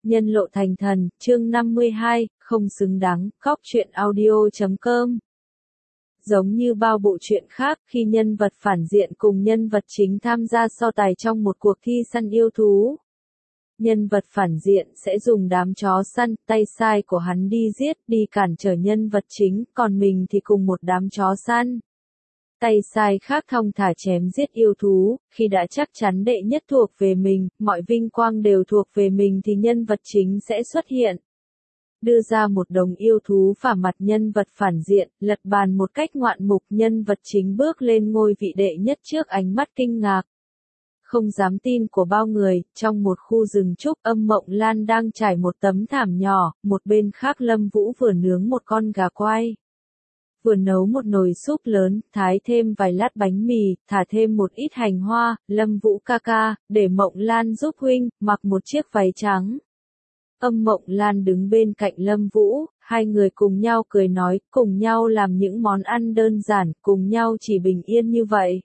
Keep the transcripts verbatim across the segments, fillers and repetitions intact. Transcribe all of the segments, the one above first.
Nhân lộ thành thần, chương năm mươi hai, không xứng đáng, cóc truyện audio chấm com. Giống như bao bộ truyện khác, khi nhân vật phản diện cùng nhân vật chính tham gia so tài trong một cuộc thi săn yêu thú. Nhân vật phản diện sẽ dùng đám chó săn, tay sai của hắn đi giết, đi cản trở nhân vật chính, còn mình thì cùng một đám chó săn. Tay sai khác thong thả chém giết yêu thú, khi đã chắc chắn đệ nhất thuộc về mình, mọi vinh quang đều thuộc về mình thì nhân vật chính sẽ xuất hiện. Đưa ra một đống yêu thú phả mặt nhân vật phản diện, lật bàn một cách ngoạn mục, nhân vật chính bước lên ngôi vị đệ nhất trước ánh mắt kinh ngạc. Không dám tin của bao người, trong một khu rừng trúc, Âm Mộng Lan đang trải một tấm thảm nhỏ, một bên khác Lâm Vũ vừa nướng một con gà quay. Vừa nấu một nồi súp lớn, thái thêm vài lát bánh mì, thả thêm một ít hành hoa. Lâm Vũ ca ca, để Mộng Lan giúp huynh, mặc một chiếc váy trắng. Âm Mộng Lan đứng bên cạnh Lâm Vũ, hai người cùng nhau cười nói, cùng nhau làm những món ăn đơn giản, cùng nhau chỉ bình yên như vậy.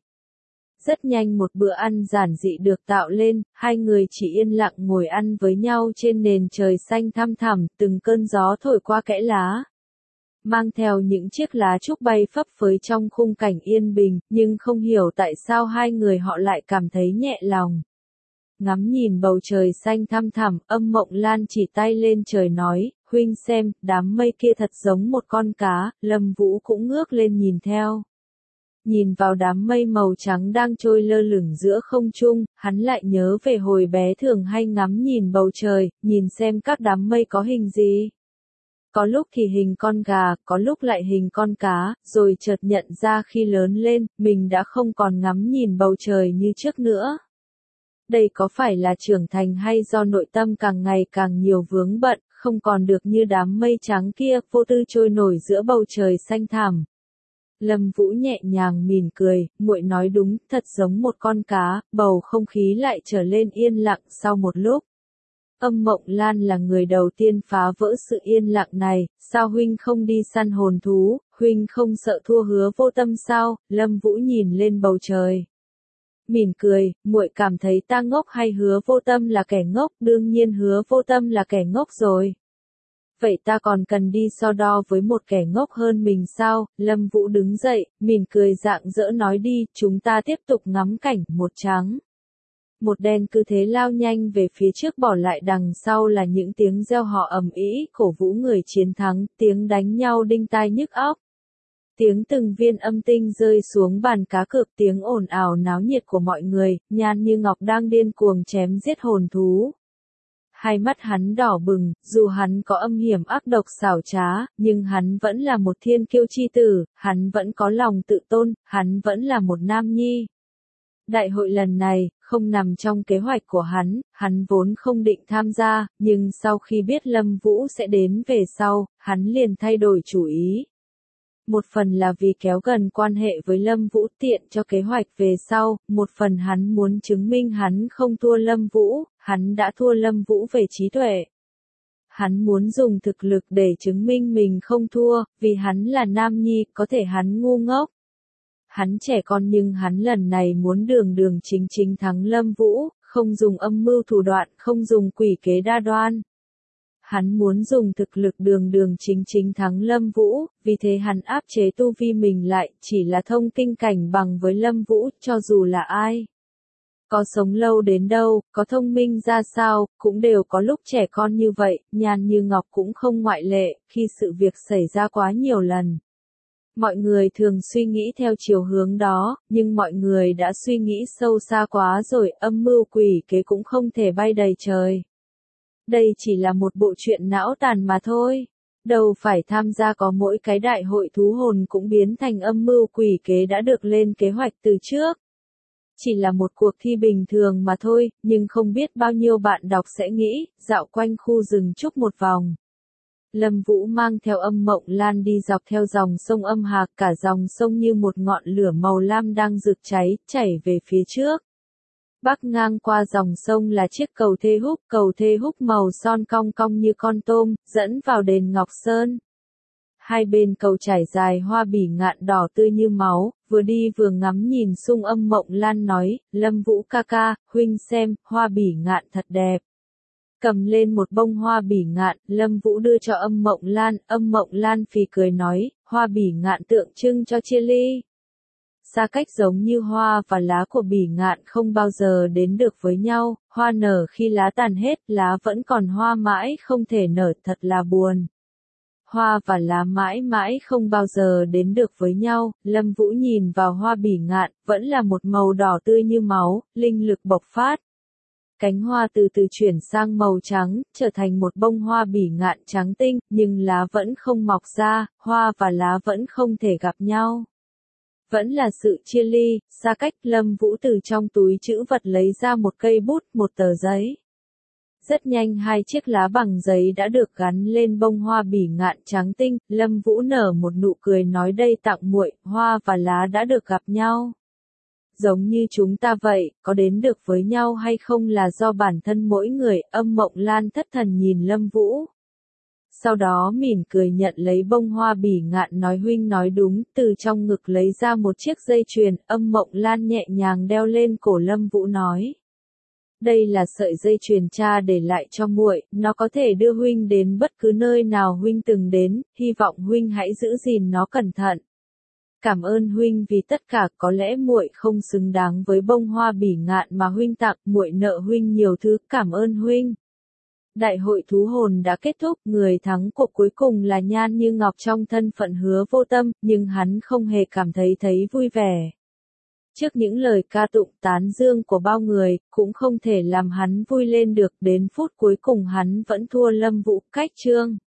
Rất nhanh một bữa ăn giản dị được tạo lên, hai người chỉ yên lặng ngồi ăn với nhau trên nền trời xanh thăm thẳm, từng cơn gió thổi qua kẽ lá. Mang theo những chiếc lá trúc bay phấp phới trong khung cảnh yên bình, nhưng không hiểu tại sao hai người họ lại cảm thấy nhẹ lòng. Ngắm nhìn bầu trời xanh thăm thẳm, Âm Mộng Lan chỉ tay lên trời nói, huynh xem, đám mây kia thật giống một con cá. Lâm Vũ cũng ngước lên nhìn theo. Nhìn vào đám mây màu trắng đang trôi lơ lửng giữa không trung, hắn lại nhớ về hồi bé thường hay ngắm nhìn bầu trời, nhìn xem các đám mây có hình gì. Có lúc thì hình con gà, có lúc lại hình con cá, rồi chợt nhận ra khi lớn lên, mình đã không còn ngắm nhìn bầu trời như trước nữa. Đây có phải là trưởng thành hay do nội tâm càng ngày càng nhiều vướng bận, không còn được như đám mây trắng kia, vô tư trôi nổi giữa bầu trời xanh thẳm. Lâm Vũ nhẹ nhàng mỉm cười, muội nói đúng, thật giống một con cá. Bầu không khí lại trở lên yên lặng sau một lúc. Âm Mộng Lan là người đầu tiên phá vỡ sự yên lặng này, sao huynh không đi săn hồn thú, huynh không sợ thua Hứa Vô Tâm sao? Lâm Vũ nhìn lên bầu trời. Mỉm cười, muội cảm thấy ta ngốc hay Hứa Vô Tâm là kẻ ngốc? Đương nhiên Hứa Vô Tâm là kẻ ngốc rồi. Vậy ta còn cần đi so đo với một kẻ ngốc hơn mình sao? Lâm Vũ đứng dậy, mỉm cười rạng rỡ nói đi, chúng ta tiếp tục ngắm cảnh. Một trắng, một đen cứ thế lao nhanh về phía trước, bỏ lại đằng sau là những tiếng reo hò ầm ĩ, cổ vũ người chiến thắng, tiếng đánh nhau đinh tai nhức óc. Tiếng từng viên âm tinh rơi xuống bàn cá cược, tiếng ồn ào náo nhiệt của mọi người, Nhan Như Ngọc đang điên cuồng chém giết hồn thú. Hai mắt hắn đỏ bừng, dù hắn có âm hiểm ác độc xảo trá, nhưng hắn vẫn là một thiên kiêu chi tử, hắn vẫn có lòng tự tôn, hắn vẫn là một nam nhi. Đại hội lần này, không nằm trong kế hoạch của hắn, hắn vốn không định tham gia, nhưng sau khi biết Lâm Vũ sẽ đến về sau, hắn liền thay đổi chủ ý. Một phần là vì kéo gần quan hệ với Lâm Vũ tiện cho kế hoạch về sau, một phần hắn muốn chứng minh hắn không thua Lâm Vũ, hắn đã thua Lâm Vũ về trí tuệ. Hắn muốn dùng thực lực để chứng minh mình không thua, vì hắn là nam nhi, có thể hắn ngu ngốc. Hắn trẻ con nhưng hắn lần này muốn đường đường chính chính thắng Lâm Vũ, không dùng âm mưu thủ đoạn, không dùng quỷ kế đa đoan. Hắn muốn dùng thực lực đường đường chính chính thắng Lâm Vũ, vì thế hắn áp chế tu vi mình lại, chỉ là thông kinh cảnh bằng với Lâm Vũ, cho dù là ai. Có sống lâu đến đâu, có thông minh ra sao, cũng đều có lúc trẻ con như vậy, Nhan Như Ngọc cũng không ngoại lệ, khi sự việc xảy ra quá nhiều lần. Mọi người thường suy nghĩ theo chiều hướng đó, nhưng mọi người đã suy nghĩ sâu xa quá rồi, âm mưu quỷ kế cũng không thể bay đầy trời. Đây chỉ là một bộ truyện não tàn mà thôi. Đâu phải tham gia có mỗi cái đại hội thú hồn cũng biến thành âm mưu quỷ kế đã được lên kế hoạch từ trước. Chỉ là một cuộc thi bình thường mà thôi, nhưng không biết bao nhiêu bạn đọc sẽ nghĩ, dạo quanh khu rừng trúc một vòng. Lâm Vũ mang theo Âm Mộng Lan đi dọc theo dòng sông Âm Hạc, cả dòng sông như một ngọn lửa màu lam đang rực cháy, chảy về phía trước. Bắc ngang qua dòng sông là chiếc cầu thê húc, cầu thê húc màu son cong cong như con tôm, dẫn vào đền Ngọc Sơn. Hai bên cầu trải dài hoa bỉ ngạn đỏ tươi như máu, vừa đi vừa ngắm nhìn sung. Âm Mộng Lan nói, Lâm Vũ ca ca, huynh xem, hoa bỉ ngạn thật đẹp. Cầm lên một bông hoa bỉ ngạn, Lâm Vũ đưa cho Âm Mộng Lan, Âm Mộng Lan phì cười nói, hoa bỉ ngạn tượng trưng cho chia ly. Xa cách giống như hoa và lá của bỉ ngạn không bao giờ đến được với nhau, hoa nở khi lá tàn hết, lá vẫn còn hoa mãi không thể nở, thật là buồn. Hoa và lá mãi mãi không bao giờ đến được với nhau, Lâm Vũ nhìn vào hoa bỉ ngạn, vẫn là một màu đỏ tươi như máu, linh lực bộc phát. Cánh hoa từ từ chuyển sang màu trắng, trở thành một bông hoa bỉ ngạn trắng tinh, nhưng lá vẫn không mọc ra, hoa và lá vẫn không thể gặp nhau. Vẫn là sự chia ly, xa cách. Lâm Vũ từ trong túi trữ vật lấy ra một cây bút, một tờ giấy. Rất nhanh hai chiếc lá bằng giấy đã được gắn lên bông hoa bỉ ngạn trắng tinh, Lâm Vũ nở một nụ cười nói đây tặng muội, hoa và lá đã được gặp nhau. Giống như chúng ta vậy, có đến được với nhau hay không là do bản thân mỗi người. Âm Mộng Lan thất thần nhìn Lâm Vũ. Sau đó mỉm cười nhận lấy bông hoa bỉ ngạn nói huynh nói đúng, từ trong ngực lấy ra một chiếc dây chuyền, Âm Mộng Lan nhẹ nhàng đeo lên cổ Lâm Vũ nói. Đây là sợi dây chuyền cha để lại cho muội, nó có thể đưa huynh đến bất cứ nơi nào huynh từng đến, hy vọng huynh hãy giữ gìn nó cẩn thận. Cảm ơn huynh vì tất cả, có lẽ muội không xứng đáng với bông hoa bỉ ngạn mà huynh tặng, muội nợ huynh nhiều thứ, cảm ơn huynh. Đại hội thú hồn đã kết thúc, người thắng cuộc cuối cùng là Nhan Như Ngọc trong thân phận Hứa Vô Tâm, nhưng hắn không hề cảm thấy thấy vui vẻ. Trước những lời ca tụng tán dương của bao người, cũng không thể làm hắn vui lên được, đến phút cuối cùng hắn vẫn thua Lâm Vũ. Cách chương